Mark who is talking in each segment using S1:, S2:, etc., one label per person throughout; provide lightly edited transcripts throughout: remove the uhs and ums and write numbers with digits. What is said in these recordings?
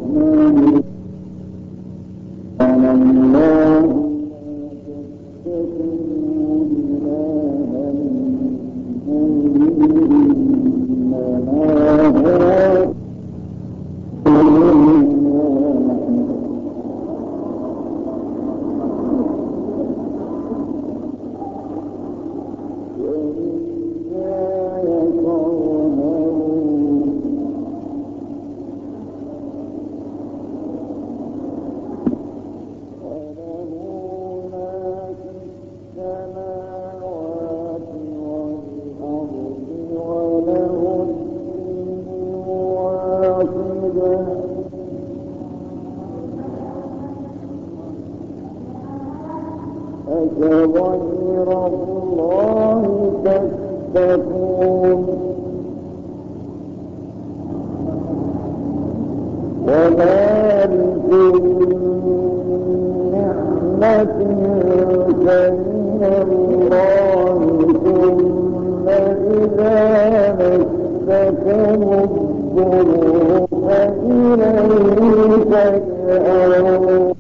S1: أفغير الله تتقون وما بكم نعمة فمن الله ثم إذا مسكم الضر فإليه تجأرون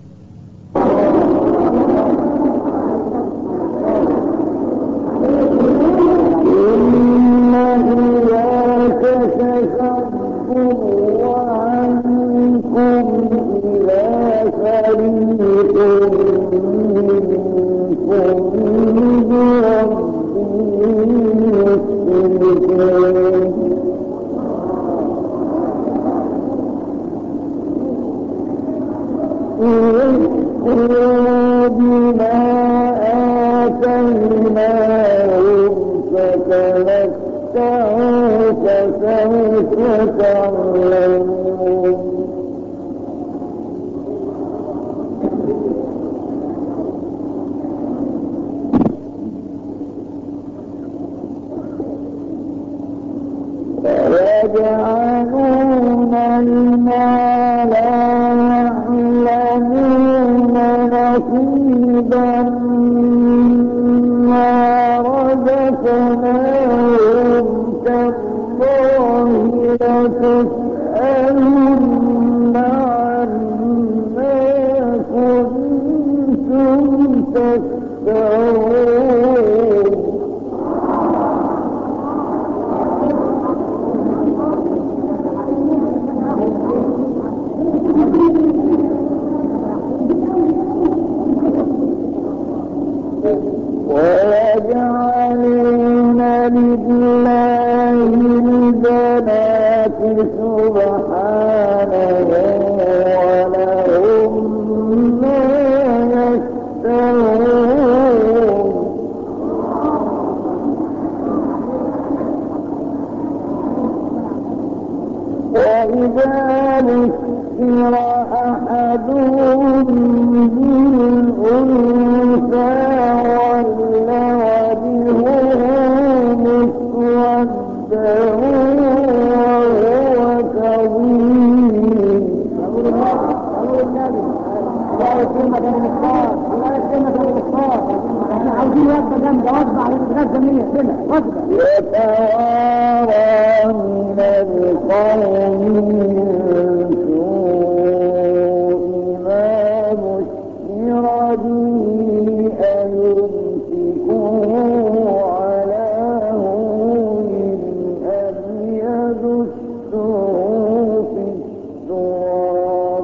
S1: بما آتيناهم فتمتعوا فسوف تعلمون ويجعلون لما لا يعلمون نصيبا مما رزقناهم تالله لتسألن عما كنتم تفترون ويجعلون لله البنات سبحانه ولهم ما يشتهون وإذا بشر أحدهم بالأنثى ظل وجهه مسودا وهو كظيم يتوارى من القوم من سوء ما بشر به أيمسكه على هون أم يدسه في التراب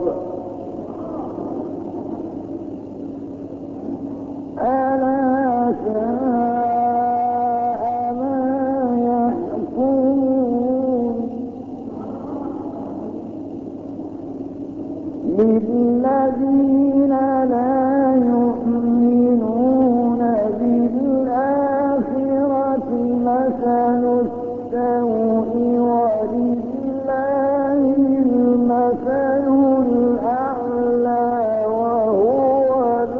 S1: ألا ساء ما يحكمون للذين لا يؤمنون بالآخرة مثل السوء ولله المثل الأعلى وهو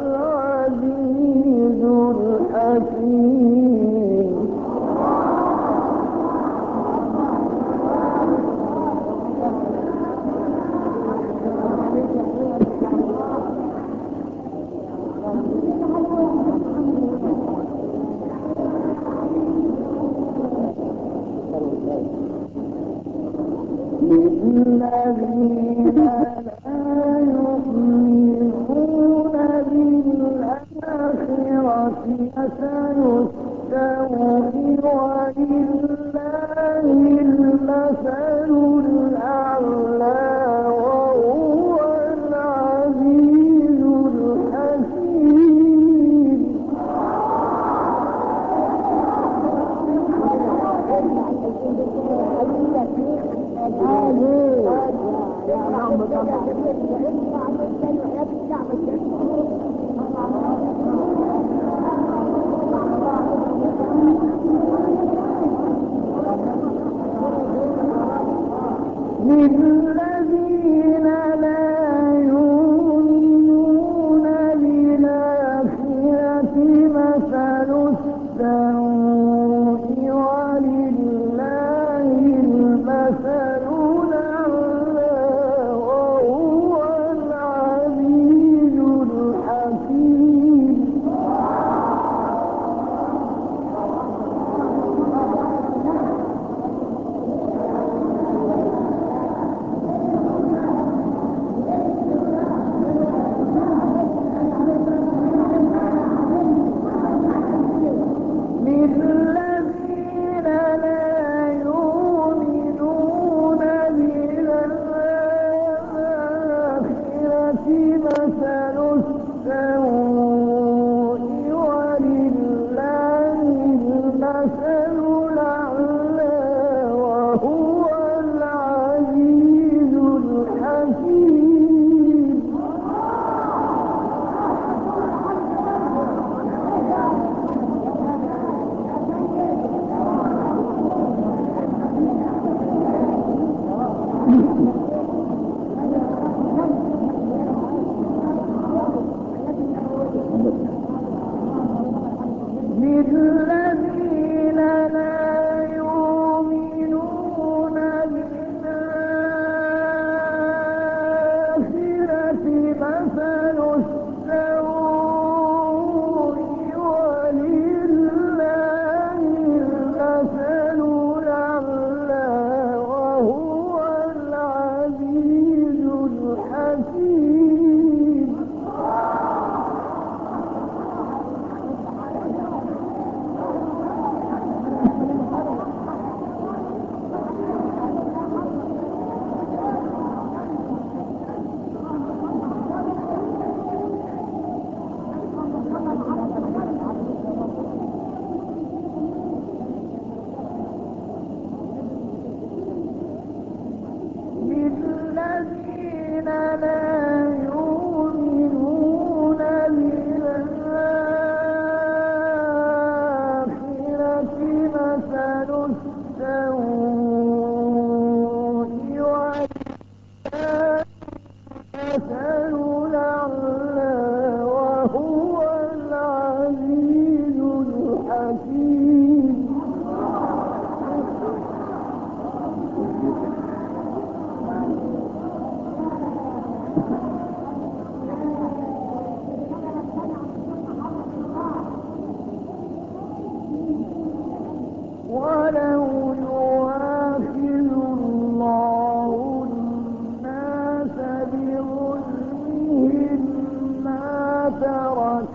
S1: العزيز الحكيم للذين لا يؤمنون بالآخرة مثل السوء ولله المثل الأعلى وهو العزيز الحكيم. للذين لا يؤمنون بالآخرة مثل السوء ولله المثل الأعلى وهو العزيز الحكيم. للذين لا يؤمنون بالآخرة مثل السوء ولله المثل الأعلى وهو العزيز الحكيم. للذين لا يؤمنون بالآخرة مثل السوء ولله المثل الأعلى وهو العزيز الحكيم. ولو يؤاخذ الله الناس بظلمهم ما ترك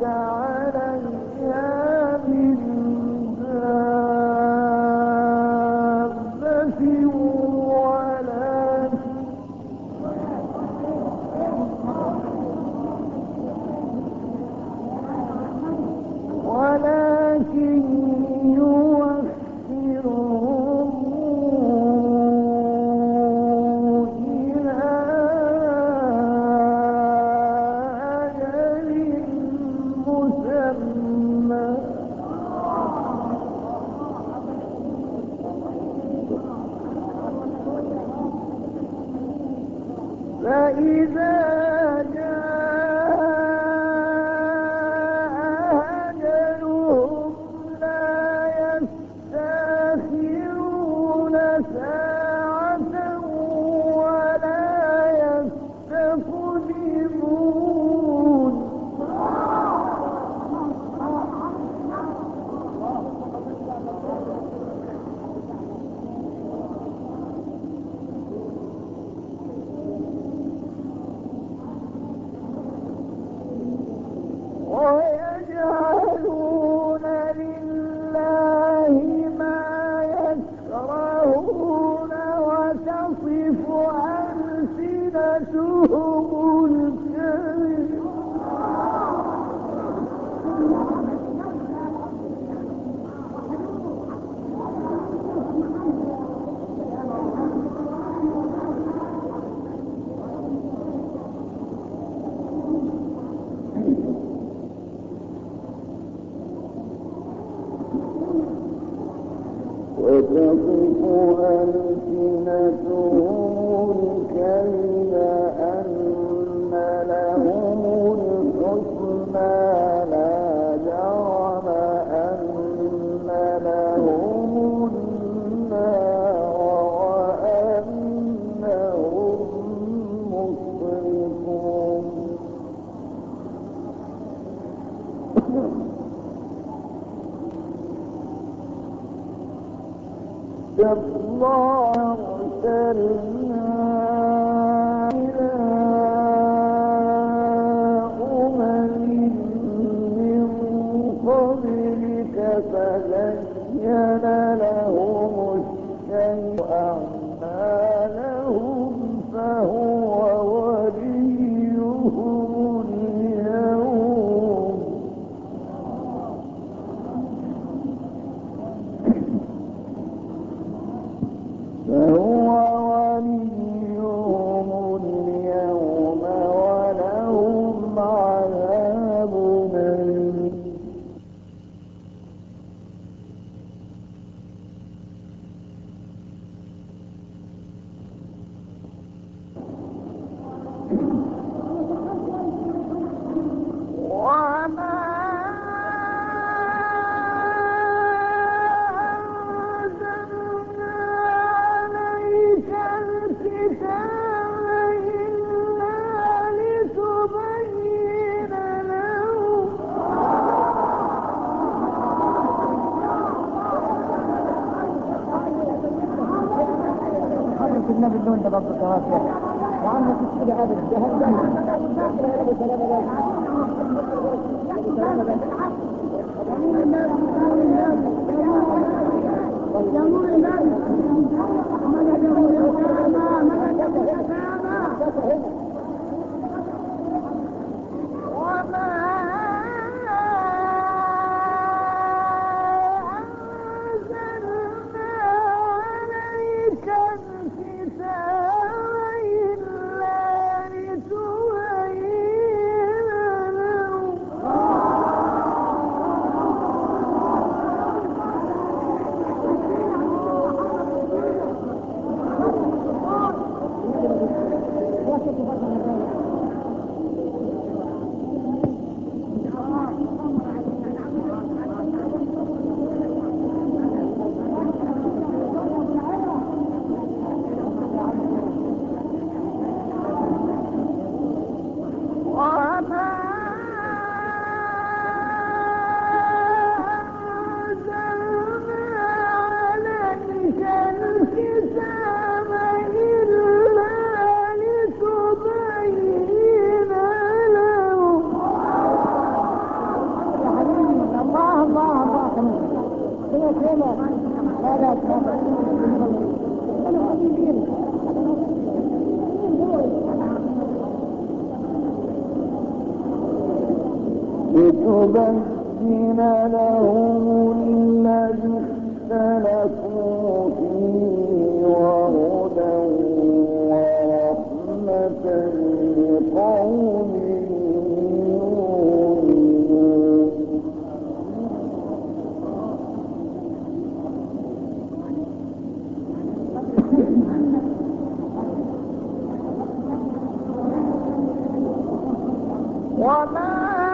S1: عليها من دابة ولكن يوخرهم إلى أجل مسمى فإذا جاء أجلهم لا يستأخرون ساعة ولا يستقدمون. ألسنتهم الكيل أن لهم الحسنى لا جرم أن لهم النار وأنهم مفلحون. الله أرسلنا إلى من قبلك فزين لهم الشيء أعمالهم فهو وليهم اليوم. فهو وليهم اليوم ولهم عذاب أليم. وما
S2: كنا بدون تبطل كراسي وعندنا تشتري هذا الجهل لتبين لهم الذي اختلفوا فيه وهدى ورحمة لقوم يؤمنون. وما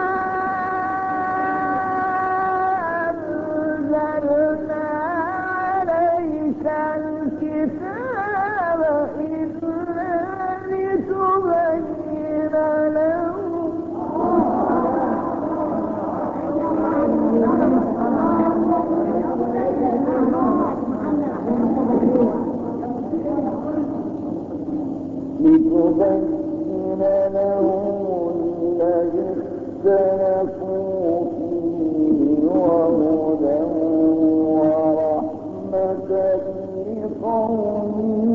S2: أنزلنا عليك الكتاب إلا لتبين لهم الذي اختلفوا فيه وهدى ورحمة لقوم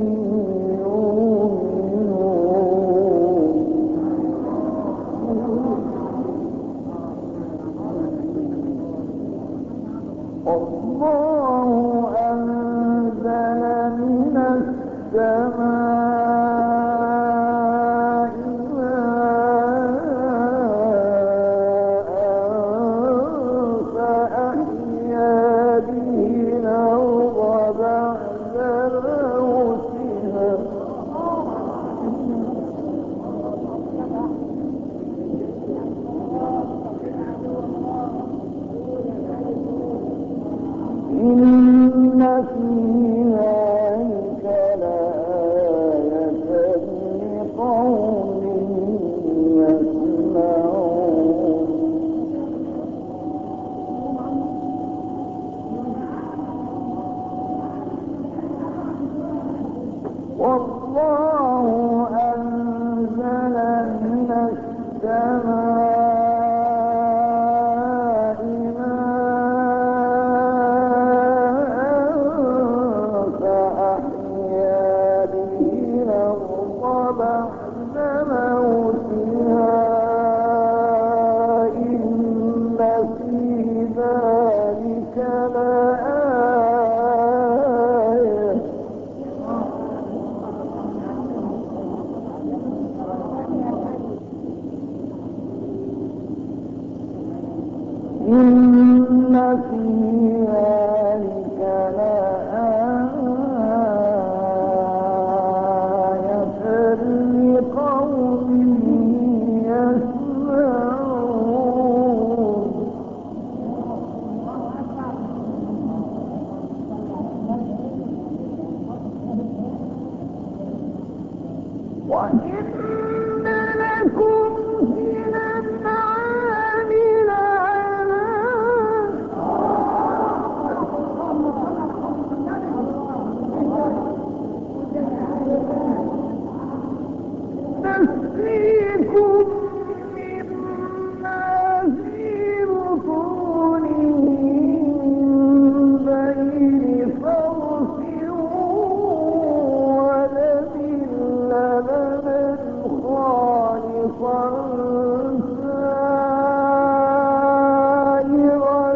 S2: يؤمنون. الله أنزل من السماء ماء
S1: بعد موتها إن في ذلك لآية إن في ذلك لآية لقوم يسمعون وإن لكم في الأنعام نسقيكم مما في بطونه من بين فرث ولبن لبنا خالصا سائغا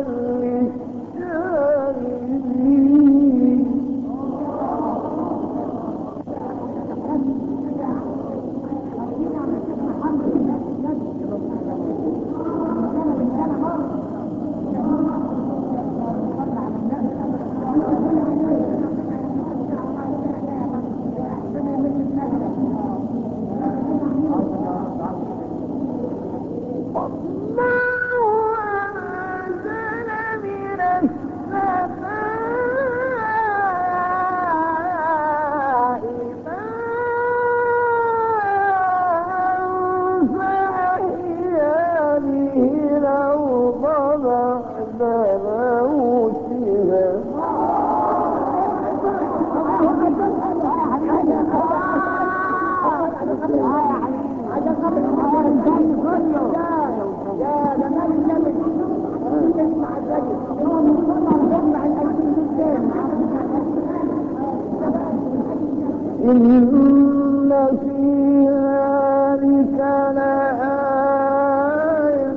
S1: للشاربين إن في ذلك لآية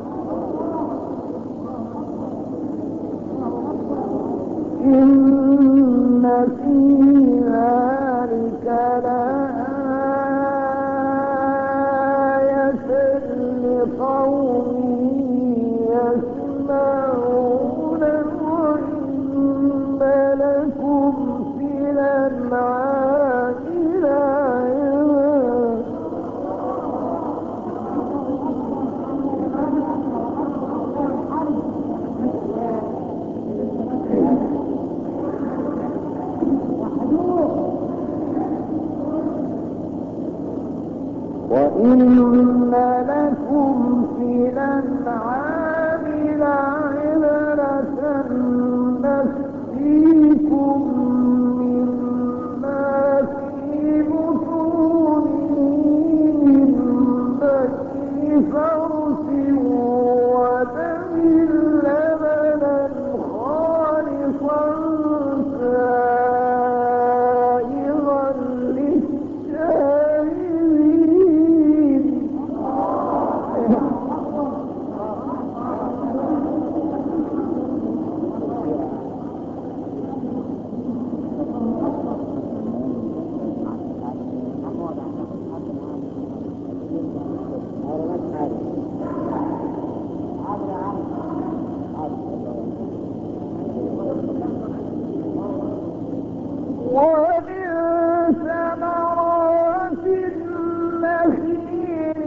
S1: إن في ذلك لآية لقوم يسمعون وإن لكم في الأنعام لعبرة وإن لكم في الأنعام لعبرة نسقيكم مما في بطونه من بين فرث ودم لبنا خالصا سائغا للشاربين ومن ثمرات النخيل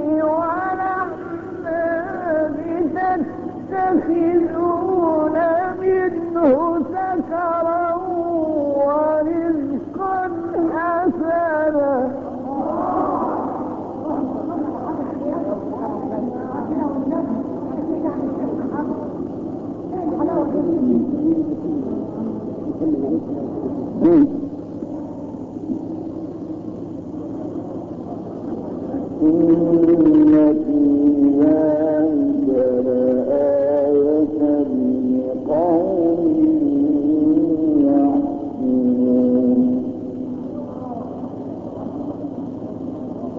S1: والأعناب تتخذون منه سكرا ورزقا حسنا إن في ذلك لآية لقوم يحسنون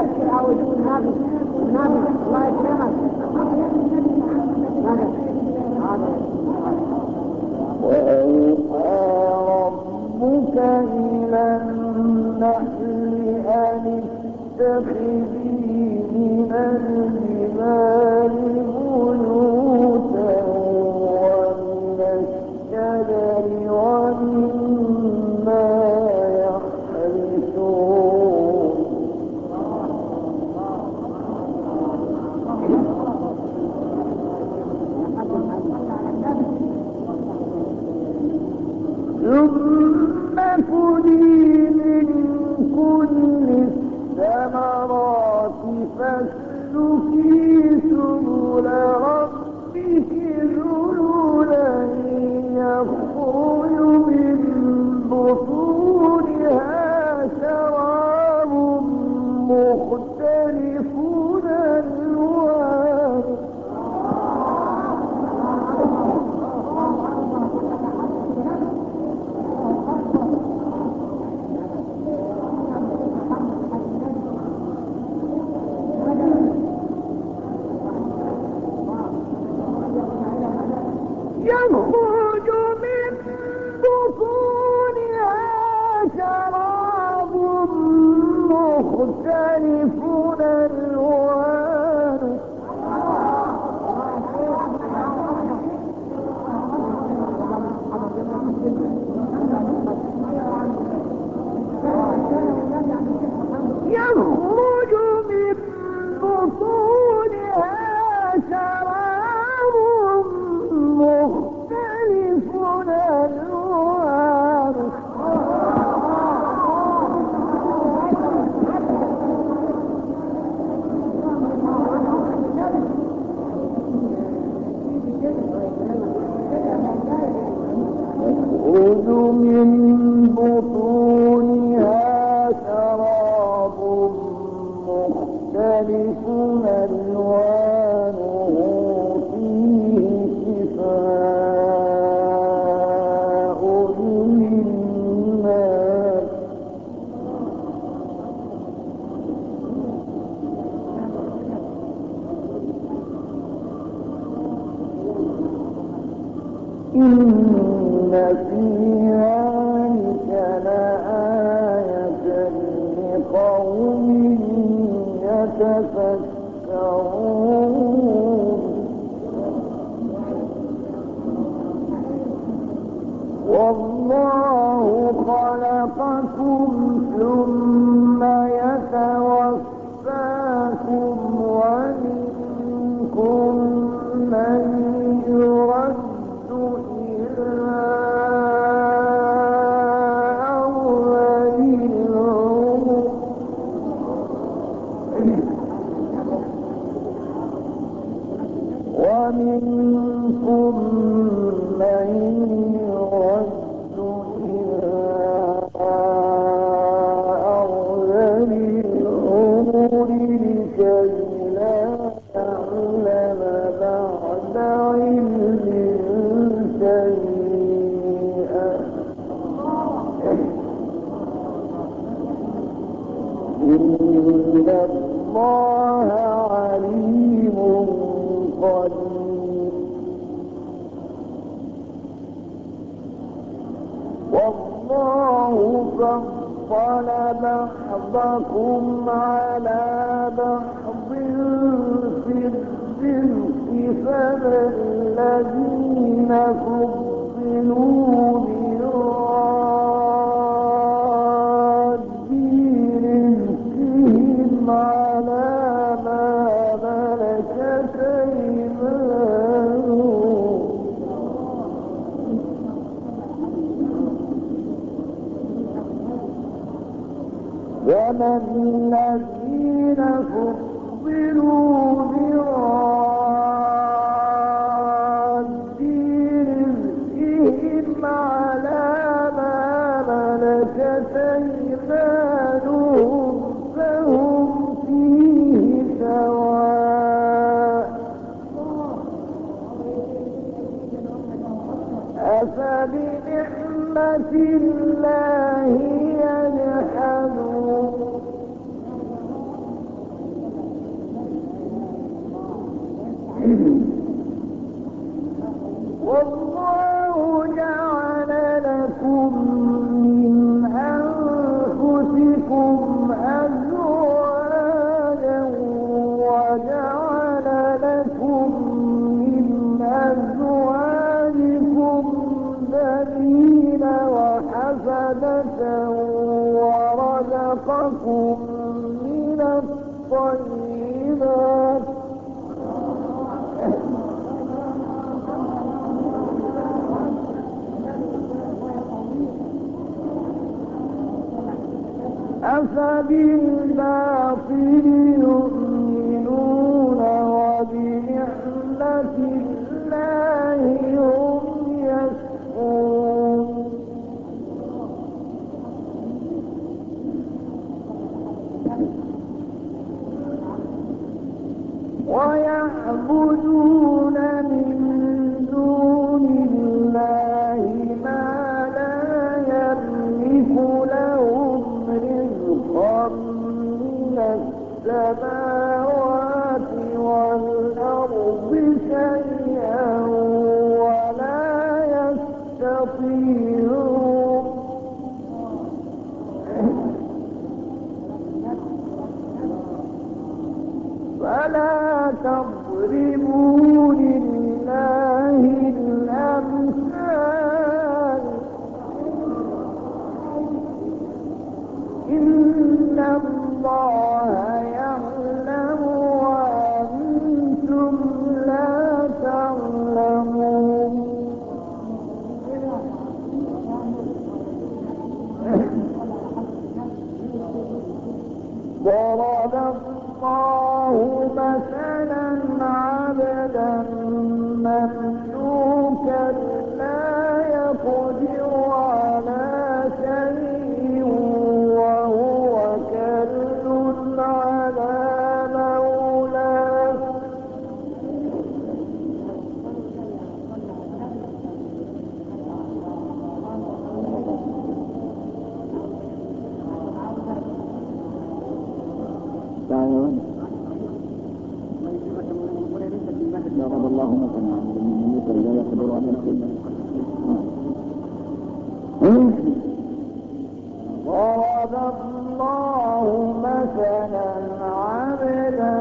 S2: أبشر أو نبي الله يكرمك.
S1: وأوحى ربك إلى النحل أن اتخذي من الجبال بيوتا ومن الشجر ومما يحرثون ثم كلي من كل الثمرات فاسلكي سبل ربك ذللا يخرج من بطونها شراب مختلف ألوانه يخرج من بطونها شراب مختلف ألوانه يخرج من بطونها شراب مختلف ألوانه يخرج من بطونها شراب مختلف ألوانه فيه شفاء للناس إن في ذلك لآية لقوم يتفكرون والله خلقكم ثم يتوفاكم ومنكم من يرد إلى أرذل العمر ومنكم من يرد إلى أرذل العمر لكي لا يعلم بعد علم شيئا إن الله عليم قدير والله فضل بعضكم على بعض في الرزق فما الذين فضلوا براد رزقهم على ما ملكت أيمانهم وما الذين فضلوا براد رزقهم على ما ملكت أيمانهم فهم فيه سواء أفبنعمة الله يجحدون زيادة ورزقكم من الطيبات أفبالباطل يؤمنون وبنعمة الله هم يكفرون ويعبدون من دون الله ما لا يملك لهم رزقا من السماوات والأرض شيئا ولا يستطيعون فلا تضربوا لله الأمثال إن الله يعلم وأنتم لا تعلمون ضرب الله مثلا عبدا مملوكا لا يقدر على شيء وهو كل على مولاه
S2: ضرب الله مثلا عبدا مملوكا لا يقدر على شيء
S1: ضرب الله مثلا عبدا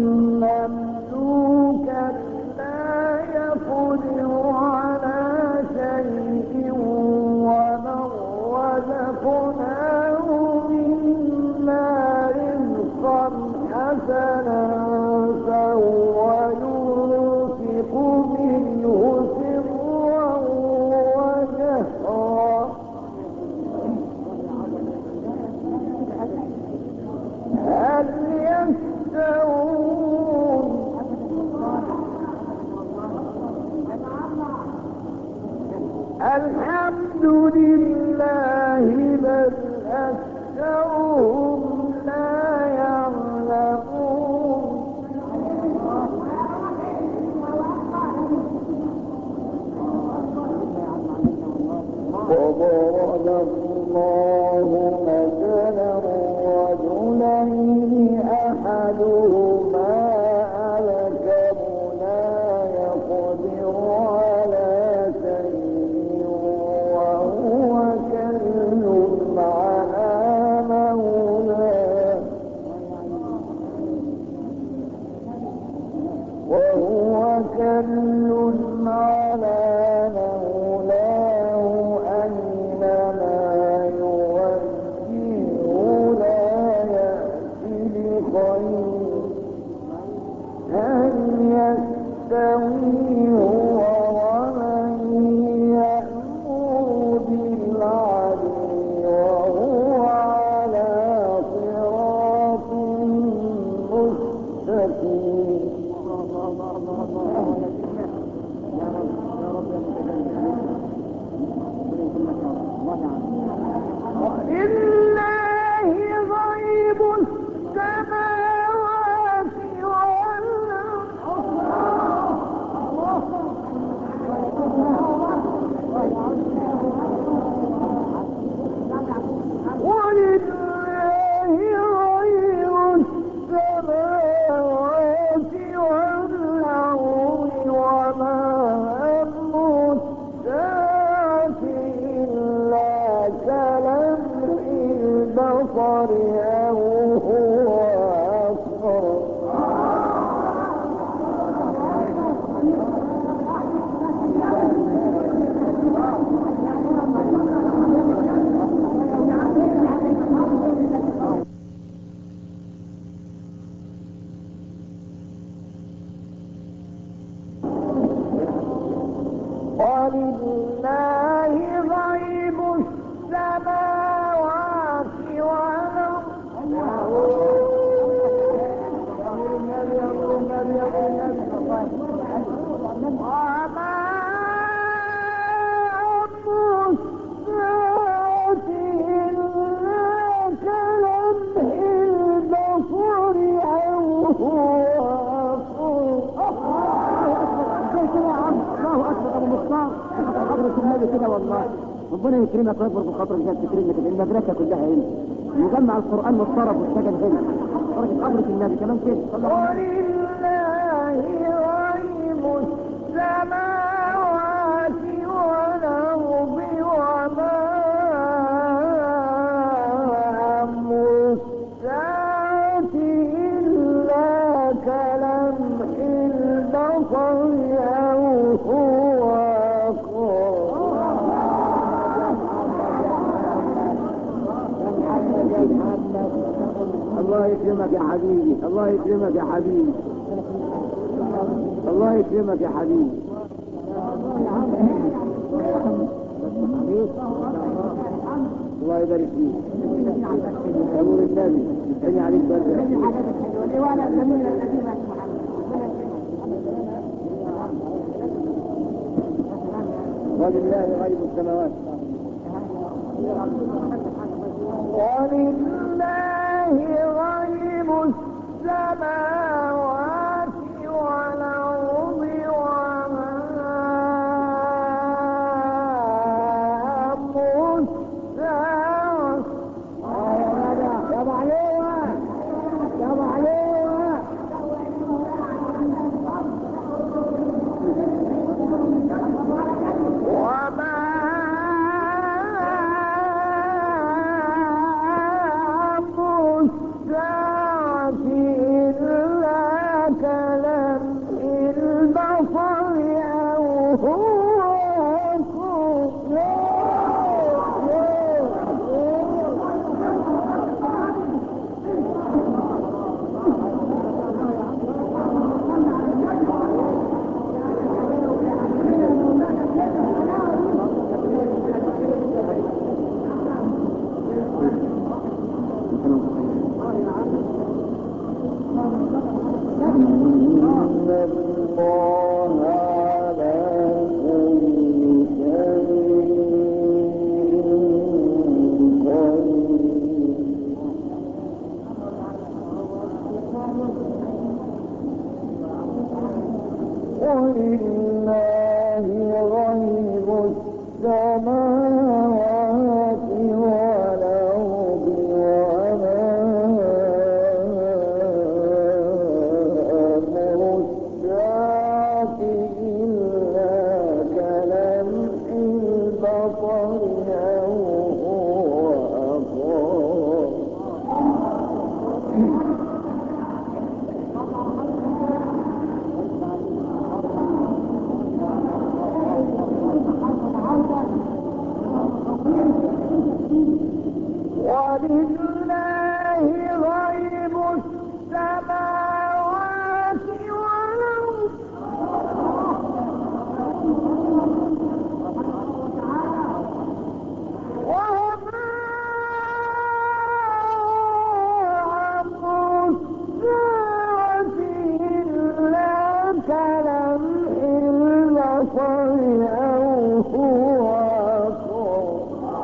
S1: مملوكا لا يقدر على شيء ومن رزقناه منا رزقا حسنا فهو ينفق منه سرا وجهرا هل يستوون الحمد لله بل أكثرهم لا يعلمون وضرب الله مثلا رجلين أحدهما أبكم لا يقدر على شيء وهو كل على مولاه أينما يوجهه لا يأتي بخير هل يستوي هو ومن يأمر بالعدل وهو على صراط مستقيم ولله غيب السماوات والأرض ولله غيب السماوات والأرض وما أمر الساعة إلا كلمح البصر أو هو أقرب
S2: ربنا يكرمك ويكبر بخاطرك زي تكرمك المدرسه كلها هنا مجمع القران والطرف والسجن هنا درجه قبرة النبي كمان كده صلى الله عليه وسلم.
S1: ولله غيب السماوات والأرض وما أمر الساعة إلا كلمح البصر أو هو
S2: الله يكرمك يا حبيبي الله يكرمك يا حبيبي الله يكرمك يا حبيبي الله يبارك فيك يا نور النبي يستني عليك برد ولله غيب السماوات
S1: ولله غيب السماوات والأرض وما أمر الساعة
S2: يا معلومة يا معلومة
S1: وما أمر الساعة إلا كلمح البصر أو هو أقرب. ولله غيب السماوات والأرض وما أمر الساعة إلا كلمح البصر أو هو أقرب. ولله غيب السماوات والأرض وما أمر الساعة إلا كلمح البصر أو هو أقرب.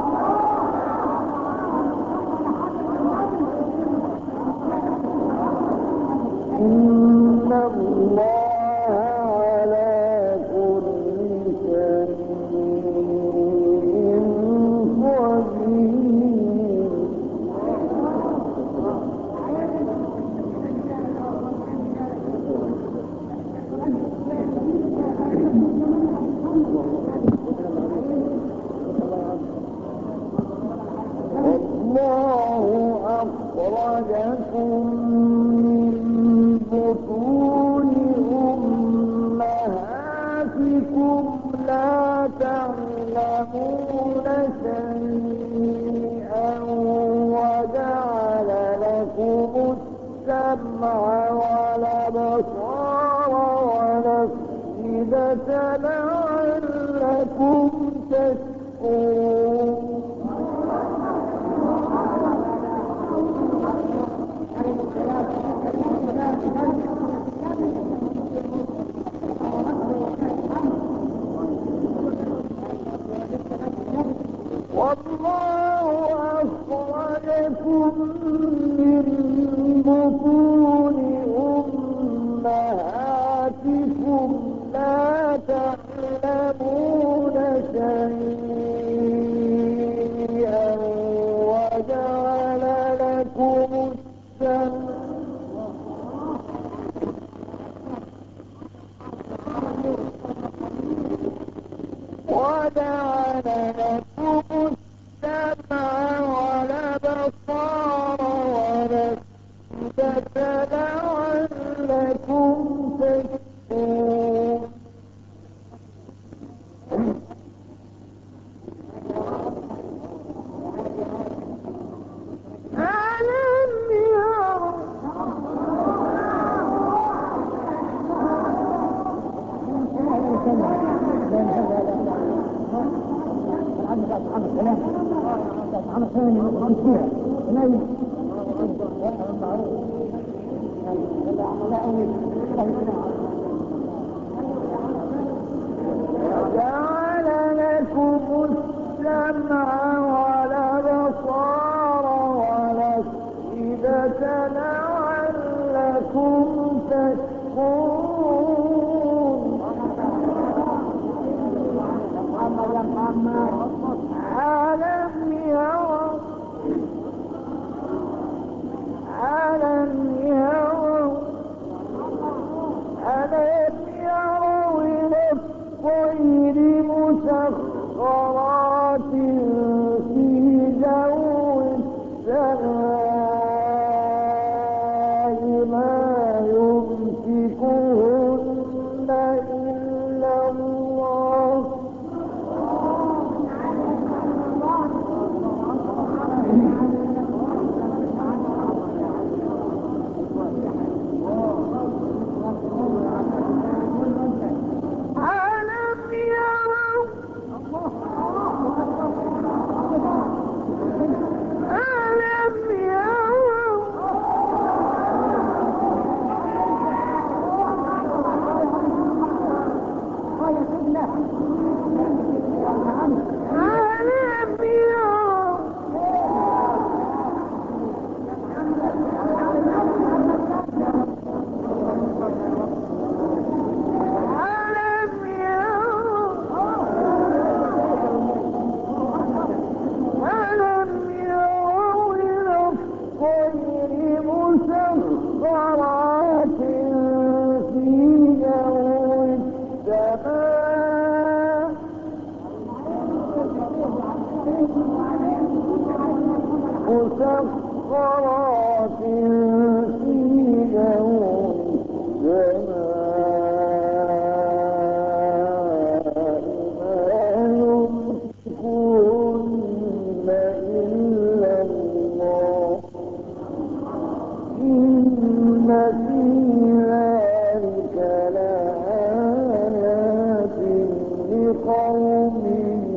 S1: إن الله على كل شيء قدير. الله أخرجكم من بطون أمهاتكم لا تعلمون شيئا وجعل لكم السمع والأبصار والأفئدة لعلكم تشكرون. والله أخرجكم من بطون أمهاتكم لا تعلمون شيئا لكم السمع والأبصار والأفئدة لعلكم تشكرون. ألم يروا وجعل لكم السمع والأبصار والأفئدة لعلكم تشكرون. ألم يروا إلى الطير مسخرات في جو السماء ما يمسكهن إلا الله. ألم يروا إلى الطير مسخرات في جو السماء مسخرات في جو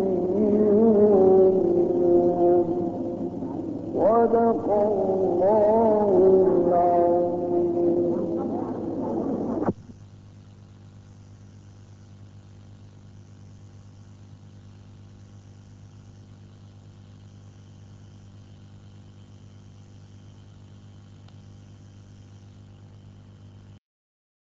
S1: صدق الله